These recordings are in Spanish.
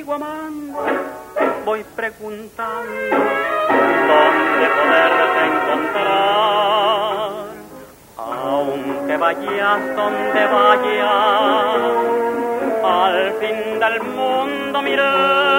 sigo amando, voy preguntando dónde poderte encontrar. Aunque vayas donde vayas, al fin del mundo miré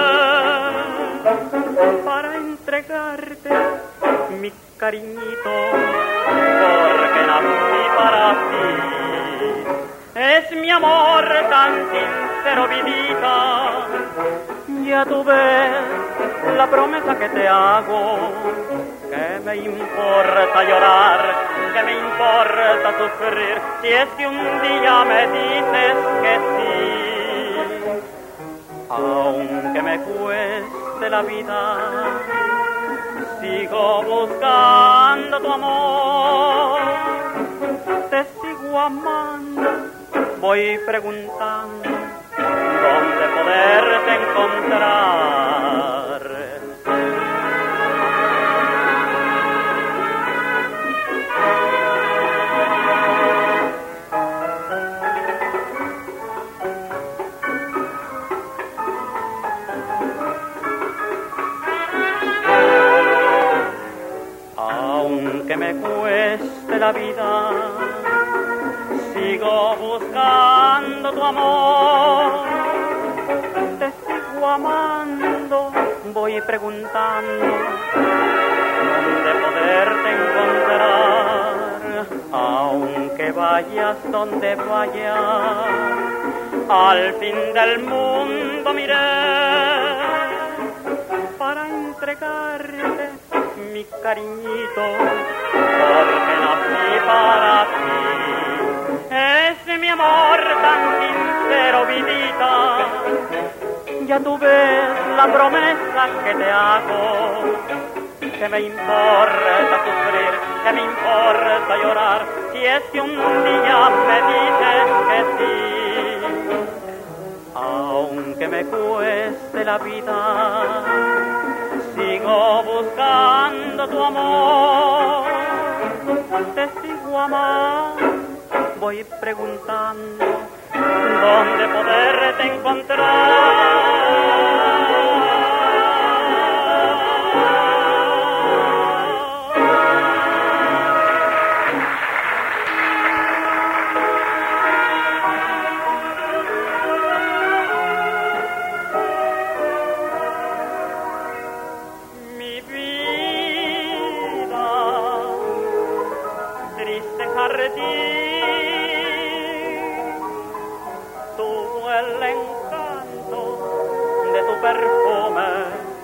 para entregarte mi cariñito, porque nací para ti. Es mi amor tan sincero, vidita. Ya tú ves la promesa que te hago, que me importa llorar, que me importa sufrir, si es que un día me dices que sí. Aunque me cueste la vida, sigo buscando tu amor, te sigo amando, voy preguntando dónde poderte encontrar. Aunque me cueste la vida, sigo buscando tu amor, te sigo amando, voy preguntando dónde poderte encontrar. Aunque vayas donde vayas, al fin del mundo miré para entregarte mi cariñito, porque nací para ti. Es mi amor tan sincero, vidita. Ya tú ves la promesa que te hago, que me importa sufrir, que me importa llorar, si es que un día me dices que sí. Aunque me cueste la vida, sigo buscando tu amor, te sigo amando, voy preguntando dónde poderte encontrar. Mi vida, triste jardín, tuvo el encanto de tu perfume